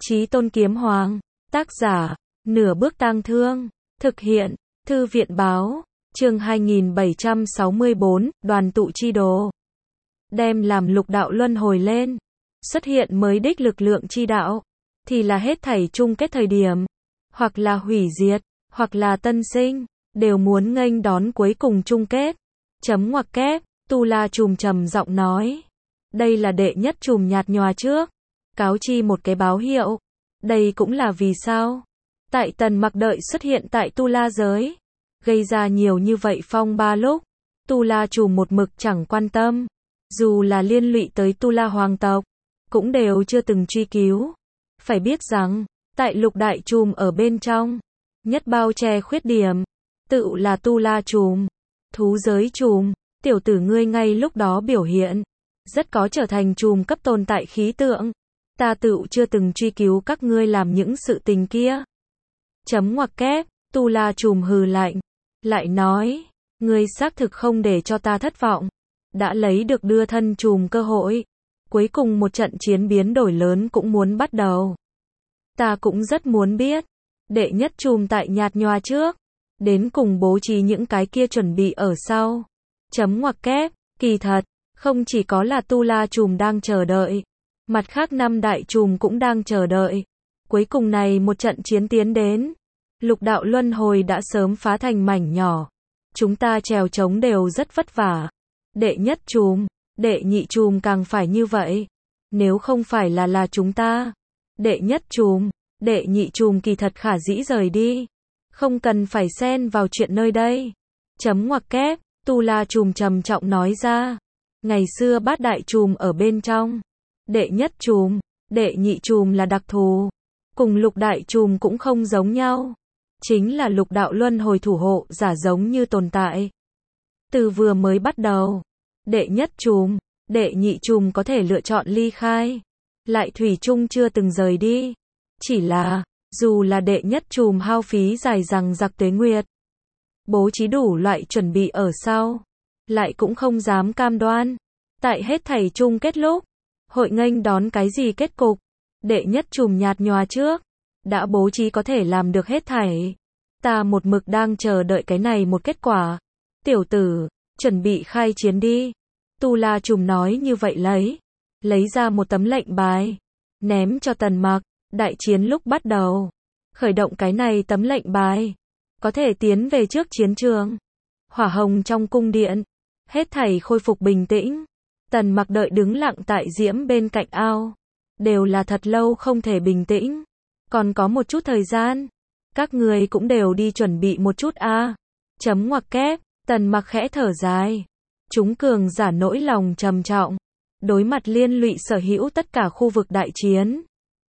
Chí Tôn Kiếm Hoàng. Tác giả, Nửa Bước Tang Thương. Thực hiện, Thư viện Báo. Chương 2764, Đoàn tụ chi đồ. Đem làm lục đạo luân hồi lên. Xuất hiện mới đích lực lượng chi đạo. Thì là hết thảy chung kết thời điểm. Hoặc là hủy diệt, hoặc là tân sinh. Đều muốn nghênh đón cuối cùng chung kết. Chấm ngoặc kép, Tu La Trùm trầm giọng nói. Đây là đệ nhất chùm nhạt nhòa trước. Cáo chi một cái báo hiệu. Đây cũng là vì sao. Tại Tần Mặc đợi xuất hiện tại Tu La giới. Gây ra nhiều như vậy phong ba lúc. Tu La Trùm một mực chẳng quan tâm. Dù là liên lụy tới Tu La hoàng tộc. Cũng đều chưa từng truy cứu. Phải biết rằng, tại lục đại trùm ở bên trong. Nhất bao che khuyết điểm. Tự là Tu La Trùm. Thú giới trùm. Tiểu tử ngươi ngay lúc đó biểu hiện. Rất có trở thành trùm cấp tồn tại khí tượng. Ta tự chưa từng truy cứu các ngươi làm những sự tình kia. Chấm ngoặc kép, Tu La Trùm hừ lạnh. Lại nói, ngươi xác thực không để cho ta thất vọng. Đã lấy được đưa thân trùm cơ hội. Cuối cùng một trận chiến biến đổi lớn cũng muốn bắt đầu. Ta cũng rất muốn biết. Đệ nhất trùm tại nhạt nhòa trước. Đến cùng bố trí những cái kia chuẩn bị ở sau. Chấm ngoặc kép, kỳ thật. Không chỉ có là Tu La Trùm đang chờ đợi. Mặt khác năm đại trùm cũng đang chờ đợi. Cuối cùng này một trận chiến tiến đến. Lục đạo luân hồi đã sớm phá thành mảnh nhỏ. Chúng ta trèo trống đều rất vất vả. Đệ nhất trùm, đệ nhị trùm càng phải như vậy. Nếu không phải là chúng ta. Đệ nhất trùm, đệ nhị trùm kỳ thật khả dĩ rời đi. Không cần phải xen vào chuyện nơi đây. Chấm ngoặc kép, Tu La Trùm trầm trọng nói ra. Ngày xưa bát đại trùm ở bên trong. Đệ nhất trùm, đệ nhị trùm là đặc thù. Cùng lục đại trùm cũng không giống nhau. Chính là lục đạo luân hồi thủ hộ giả giống như tồn tại. Từ vừa mới bắt đầu. Đệ nhất trùm, đệ nhị trùm có thể lựa chọn ly khai. Lại thủy chung chưa từng rời đi. Chỉ là, dù là đệ nhất trùm hao phí dài dằng dặc tuế nguyệt. Bố trí đủ loại chuẩn bị ở sau. Lại cũng không dám cam đoan. Tại hết thảy chung kết lúc. Hội nghênh đón cái gì kết cục. Đệ nhất trùm nhạt nhòa trước. Đã bố trí có thể làm được hết thảy. Ta một mực đang chờ đợi cái này một kết quả. Tiểu tử, chuẩn bị khai chiến đi. Tu La Trùm nói như vậy lấy ra một tấm lệnh bài. Ném cho Tần Mặc. Đại chiến lúc bắt đầu. Khởi động cái này tấm lệnh bài. Có thể tiến về trước chiến trường. Hỏa hồng trong cung điện. Hết thảy khôi phục bình tĩnh. Tần Mặc đợi đứng lặng tại diễm bên cạnh ao. Đều là thật lâu không thể bình tĩnh. Còn có một chút thời gian. Các người cũng đều đi chuẩn bị một chút a. Chấm ngoặc kép, Tần Mặc khẽ thở dài. Chúng cường giả nỗi lòng trầm trọng. Đối mặt liên lụy sở hữu tất cả khu vực đại chiến.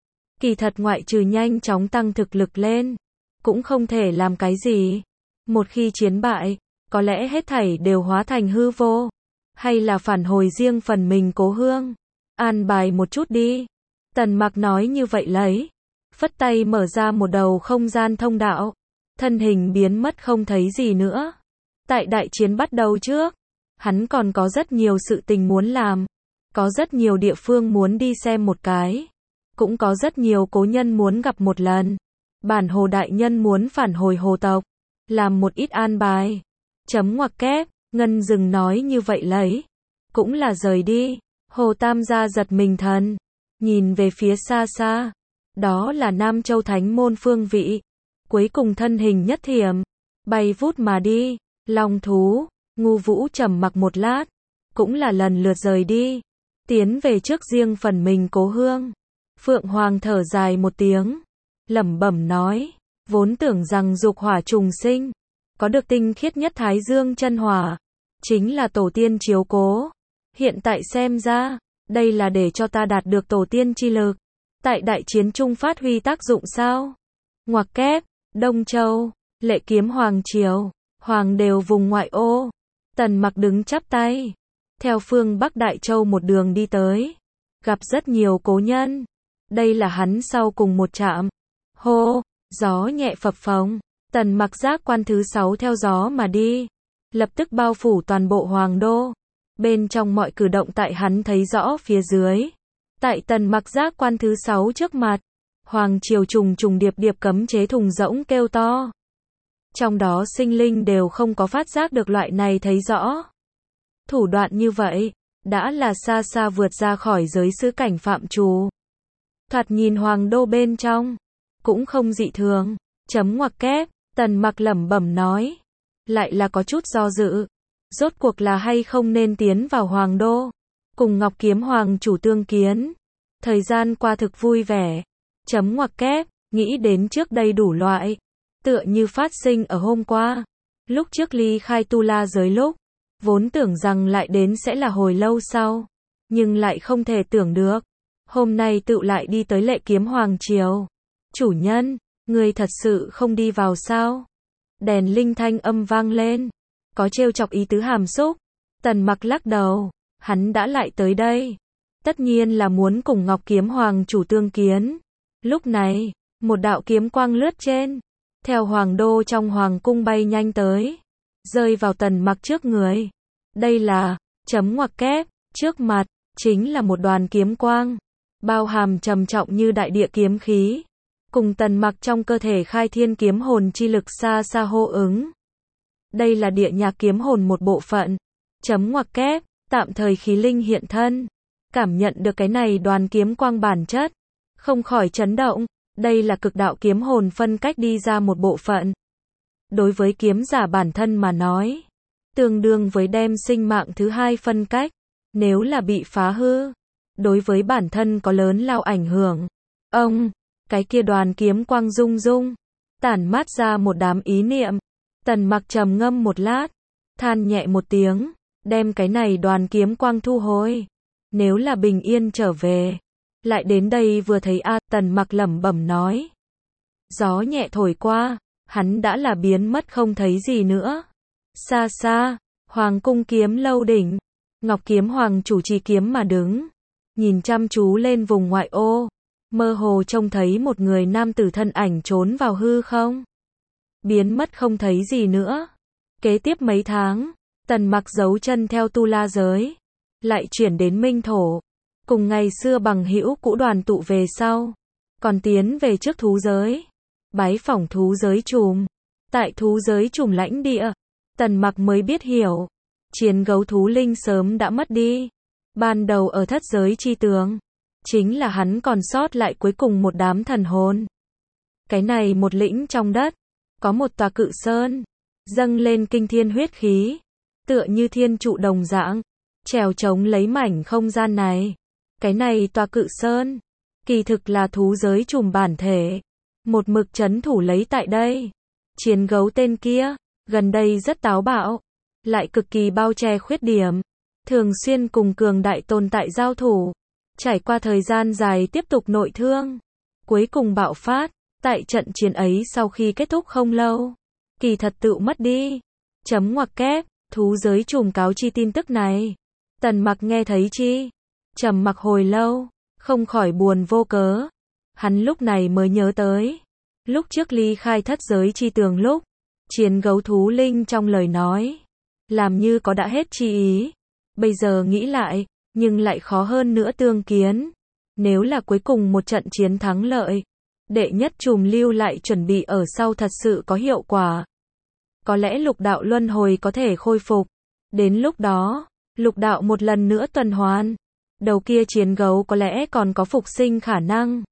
Kỳ thật ngoại trừ nhanh chóng tăng thực lực lên. Cũng không thể làm cái gì. Một khi chiến bại, có lẽ hết thảy đều hóa thành hư vô. Hay là phản hồi riêng phần mình cố hương. An bài một chút đi. Tần Mặc nói như vậy phất tay mở ra một đầu không gian thông đạo. Thân hình biến mất không thấy gì nữa. Tại đại chiến bắt đầu trước. Hắn còn có rất nhiều sự tình muốn làm. Có rất nhiều địa phương muốn đi xem một cái. Cũng có rất nhiều cố nhân muốn gặp một lần. Bản Hồ đại nhân muốn phản hồi hồ tộc. Làm một ít an bài. Chấm ngoặc kép, Ngân Dừng nói như vậy cũng là rời đi. Hồ Tam gia giật mình thần. Nhìn về phía xa xa. Đó là Nam Châu Thánh môn phương vị. Cuối cùng thân hình nhất thiểm. Bay vút mà đi. Long thú, Ngu Vũ trầm mặc một lát. Cũng là lần lượt rời đi. Tiến về trước riêng phần mình cố hương. Phượng Hoàng thở dài một tiếng. Lẩm bẩm nói. Vốn tưởng rằng dục hỏa trùng sinh. Có được tinh khiết nhất Thái Dương chân hỏa. Chính là tổ tiên chiếu cố. Hiện tại xem ra. Đây là để cho ta đạt được tổ tiên chi lực. Tại đại chiến trung phát huy tác dụng sao? Ngoặc kép, Đông Châu, Lệ Kiếm Hoàng Triều, Hoàng đều vùng ngoại ô. Tần Mặc đứng chắp tay. Theo phương Bắc Đại Châu một đường đi tới. Gặp rất nhiều cố nhân. Đây là hắn sau cùng một trạm. Hô, gió nhẹ phập phồng. Tần Mặc giác quan thứ 6 theo gió mà đi. Lập tức bao phủ toàn bộ Hoàng đô. Bên trong mọi cử động tại hắn thấy rõ phía dưới. Tại Tần Mặc giác quan thứ 6 trước mặt. Hoàng triều trùng trùng điệp điệp cấm chế thùng rỗng kêu to. Trong đó sinh linh đều không có phát giác được loại này thấy rõ. Thủ đoạn như vậy, đã là xa xa vượt ra khỏi giới sư cảnh phạm trù. Thoạt nhìn hoàng đô bên trong, cũng không dị thường. Chấm ngoặc kép, Tần Mặc lẩm bẩm nói. Lại là có chút do dự. Rốt cuộc là hay không nên tiến vào hoàng đô, cùng Ngọc Kiếm Hoàng chủ tương kiến. Thời gian qua thực vui vẻ. Chấm ngoặc kép, nghĩ đến trước đây đủ loại. Tựa như phát sinh ở hôm qua. Lúc trước ly khai tu la giới lúc, vốn tưởng rằng lại đến sẽ là hồi lâu sau. Nhưng lại không thể tưởng được. Hôm nay tựu lại đi tới Lệ Kiếm Hoàng triều. Chủ nhân, người thật sự không đi vào sao? Đèn linh thanh âm vang lên. Có trêu chọc ý tứ hàm xúc. Tần Mặc lắc đầu. Hắn đã lại tới đây. Tất nhiên là muốn cùng Ngọc Kiếm Hoàng chủ tương kiến. Lúc này, một đạo kiếm quang lướt trên. Theo hoàng đô trong hoàng cung bay nhanh tới. Rơi vào Tần Mặc trước người. Đây là, chấm ngoặc kép, trước mặt, chính là một đoàn kiếm quang. Bao hàm trầm trọng như đại địa kiếm khí. Cùng Tần Mặc trong cơ thể khai thiên kiếm hồn chi lực xa xa hô ứng. Đây là địa nhạc kiếm hồn một bộ phận. Chấm ngoặc kép, tạm thời khí linh hiện thân. Cảm nhận được cái này đoàn kiếm quang bản chất. Không khỏi chấn động. Đây là cực đạo kiếm hồn phân cách đi ra một bộ phận. Đối với kiếm giả bản thân mà nói, tương đương với đem sinh mạng thứ hai phân cách. Nếu là bị phá hư, đối với bản thân có lớn lao ảnh hưởng. Cái kia đoàn kiếm quang rung rung, tản mát ra một đám ý niệm. Tần Mặc trầm ngâm một lát, than nhẹ một tiếng, đem cái này đoàn kiếm quang thu hồi. Nếu là bình yên trở về, lại đến đây vừa thấy Tần Mặc lẩm bẩm nói. Gió nhẹ thổi qua, hắn đã là biến mất không thấy gì nữa. Xa xa, Hoàng cung kiếm lâu đỉnh, Ngọc Kiếm Hoàng chủ trì kiếm mà đứng, nhìn chăm chú lên vùng ngoại ô, mơ hồ trông thấy một người nam tử thân ảnh trốn vào hư không. Biến mất không thấy gì nữa. Kế tiếp mấy tháng, Tần Mặc giấu chân theo tu la giới, lại chuyển đến Minh thổ, cùng ngày xưa bằng hữu cũ đoàn tụ về sau, còn tiến về trước thú giới, bái phỏng thú giới trùm. Tại thú giới trùm lãnh địa, Tần Mặc mới biết hiểu, chiến gấu thú linh sớm đã mất đi. Ban đầu ở thất giới chi tường, chính là hắn còn sót lại cuối cùng một đám thần hồn. Cái này một lĩnh trong đất, có một tòa cự sơn, dâng lên kinh thiên huyết khí, tựa như thiên trụ đồng dạng, trèo trống lấy mảnh không gian này. Cái này tòa cự sơn, kỳ thực là thú giới trùm bản thể, một mực trấn thủ lấy tại đây. Chiến gấu tên kia, gần đây rất táo bạo, lại cực kỳ bao che khuyết điểm, thường xuyên cùng cường đại tồn tại giao thủ, trải qua thời gian dài tiếp tục nội thương, cuối cùng bạo phát. Tại trận chiến ấy sau khi kết thúc không lâu, kỳ thật tựu mất đi. Chấm ngoặc kép, thú giới trùm cáo chi tin tức này. Tần Mặc nghe thấy chi? Trầm mặc hồi lâu, không khỏi buồn vô cớ. Hắn lúc này mới nhớ tới. Lúc trước ly khai thất giới chi tường lúc, chiến gấu thú linh trong lời nói, làm như có đã hết chi ý. Bây giờ nghĩ lại, nhưng lại khó hơn nữa tương kiến. Nếu là cuối cùng một trận chiến thắng lợi, đệ nhất trùm lưu lại chuẩn bị ở sau thật sự có hiệu quả. Có lẽ lục đạo luân hồi có thể khôi phục. Đến lúc đó, lục đạo một lần nữa tuần hoàn. Đầu kia chiến gấu có lẽ còn có phục sinh khả năng.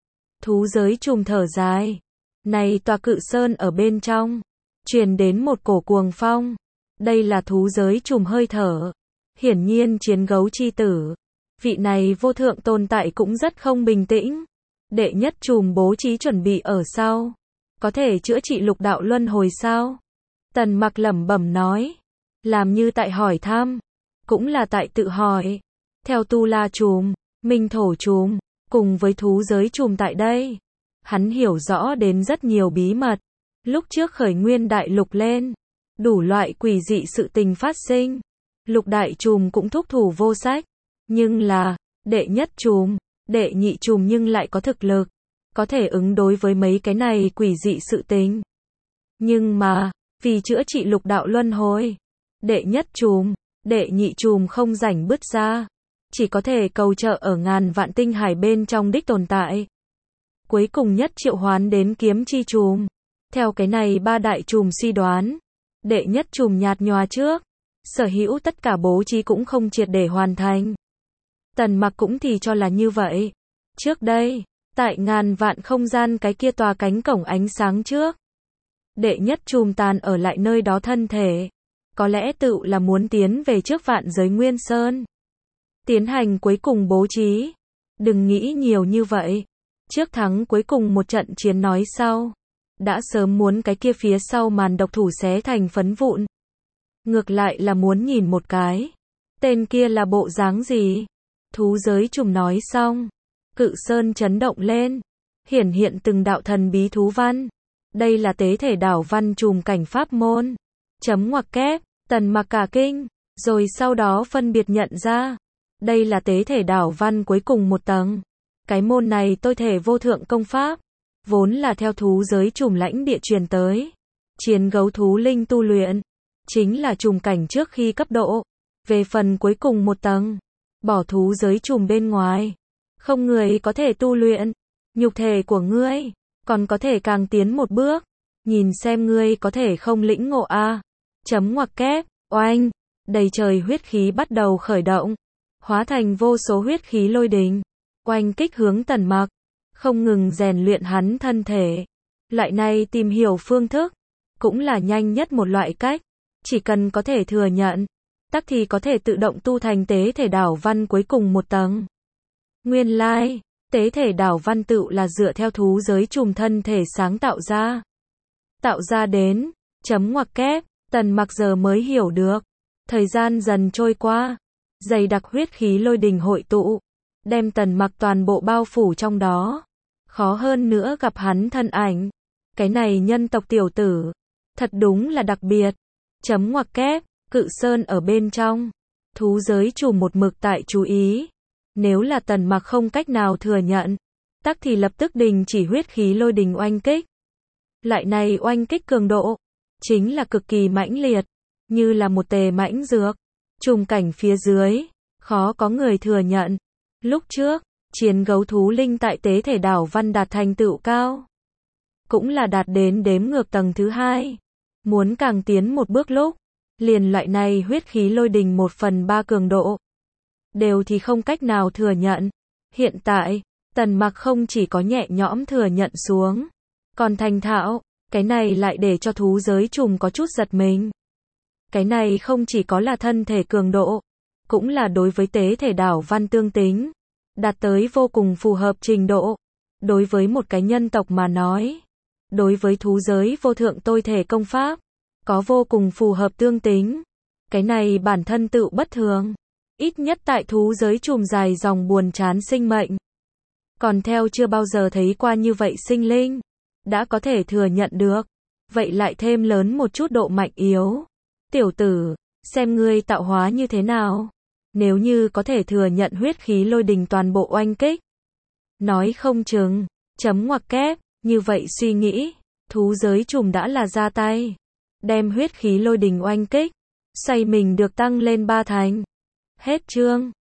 Thú giới trùm thở dài. Này tòa cự sơn ở bên trong, truyền đến một cổ cuồng phong. Đây là thú giới trùm hơi thở. Hiển nhiên chiến gấu chi tử, vị này vô thượng tồn tại cũng rất không bình tĩnh. Đệ nhất trùm bố trí chuẩn bị ở sau, có thể chữa trị lục đạo luân hồi sao? Tần Mặc lẩm bẩm nói, làm như tại hỏi thăm, cũng là tại tự hỏi. Theo tu la trùm, minh thổ trùm, cùng với thú giới trùm tại đây, hắn hiểu rõ đến rất nhiều bí mật. Lúc trước khởi nguyên đại lục lên, đủ loại quỷ dị sự tình phát sinh, lục đại trùm cũng thúc thủ vô sách. Nhưng là, đệ nhất trùm, đệ nhị trùm nhưng lại có thực lực, có thể ứng đối với mấy cái này quỷ dị sự tình. Nhưng mà, vì chữa trị lục đạo luân hồi, đệ nhất trùm, đệ nhị trùm không rảnh bứt ra, chỉ có thể cầu trợ ở ngàn vạn tinh hải bên trong đích tồn tại. cuối cùng nhất triệu hoán đến kiếm chi trùm. Theo cái này ba đại trùm suy đoán, đệ nhất trùm nhạt nhòa trước, sở hữu tất cả bố trí cũng không triệt để hoàn thành. Tần Mặc cũng thì cho là như vậy. Trước đây, tại ngàn vạn không gian cái kia tòa cánh cổng ánh sáng trước, đệ nhất trùm tàn ở lại nơi đó thân thể, có lẽ tự là muốn tiến về trước vạn giới Nguyên Sơn, tiến hành cuối cùng bố trí. Đừng nghĩ nhiều như vậy, trước thắng cuối cùng một trận chiến nói sau, đã sớm muốn cái kia phía sau màn độc thủ xé thành phấn vụn. Ngược lại là muốn nhìn một cái, tên kia là bộ dáng gì. Thú giới trùm nói xong, Cự Sơn chấn động lên, hiển hiện từng đạo thần bí thú văn. Đây là tế thể đảo văn trùm cảnh pháp môn. Chấm ngoặc kép, Tần Mặc cả kinh, rồi sau đó phân biệt nhận ra, đây là tế thể đảo văn cuối cùng một tầng. Cái môn này tôi thể vô thượng công pháp, vốn là theo thú giới trùm lãnh địa truyền tới. Chiến gấu thú linh tu luyện, chính là trùm cảnh trước khi cấp độ. Về phần cuối cùng một tầng, bỏ thú giới trùm bên ngoài, không người có thể tu luyện. Nhục thể của ngươi còn có thể càng tiến một bước, nhìn xem ngươi có thể không lĩnh ngộ a. Chấm ngoặc kép, oanh, đầy trời huyết khí bắt đầu khởi động, hóa thành vô số huyết khí lôi đình, oanh kích hướng Tần Mặc, không ngừng rèn luyện hắn thân thể. Loại này tìm hiểu phương thức, cũng là nhanh nhất một loại cách, chỉ cần có thể thừa nhận, tắc thì có thể tự động tu thành tế thể đảo văn cuối cùng một tầng. Nguyên lai, tế thể đảo văn tự là dựa theo thú giới trùm thân thể sáng tạo ra. Tạo ra đến, chấm ngoặc kép, Tần Mặc giờ mới hiểu được. Thời gian dần trôi qua, dày đặc huyết khí lôi đình hội tụ, đem Tần Mặc toàn bộ bao phủ trong đó. Khó hơn nữa gặp hắn thân ảnh. Cái này nhân tộc tiểu tử, thật đúng là đặc biệt. Chấm ngoặc kép, Cự Sơn ở bên trong. Thú giới trùm một mực tại chú ý. Nếu là Tần Mặc không cách nào thừa nhận, tắc thì lập tức đình chỉ huyết khí lôi đình oanh kích. Lại này oanh kích cường độ, chính là cực kỳ mãnh liệt, như là một tề mãnh dược. Trùm cảnh phía dưới, khó có người thừa nhận. Lúc trước, chiến gấu thú linh tại tế thể đảo văn đạt thành tựu cao, cũng là đạt đến đếm ngược tầng thứ 2. Muốn càng tiến một bước lúc, liền loại này huyết khí lôi đình 1/3 cường độ, đều thì không cách nào thừa nhận. Hiện tại, Tần Mặc không chỉ có nhẹ nhõm thừa nhận xuống, còn thành thạo, cái này lại để cho thú giới trùm có chút giật mình. Cái này không chỉ có là thân thể cường độ, cũng là đối với tế thể đảo văn tương tính, đạt tới vô cùng phù hợp trình độ. Đối với một cái nhân tộc mà nói, đối với thú giới vô thượng tôi thể công pháp, có vô cùng phù hợp tương tính. Cái này bản thân tự bất thường, ít nhất tại thú giới trùm dài dòng buồn chán sinh mệnh. Còn theo chưa bao giờ thấy qua như vậy sinh linh, đã có thể thừa nhận được, vậy lại thêm lớn một chút độ mạnh yếu. Tiểu tử, xem ngươi tạo hóa như thế nào. Nếu như có thể thừa nhận huyết khí lôi đình toàn bộ oanh kích, nói không chừng, chấm ngoặc kép, như vậy suy nghĩ, thú giới trùm đã là ra tay, đem huyết khí lôi đình oanh kích, xoay mình được tăng lên 3 thành. Hết chương.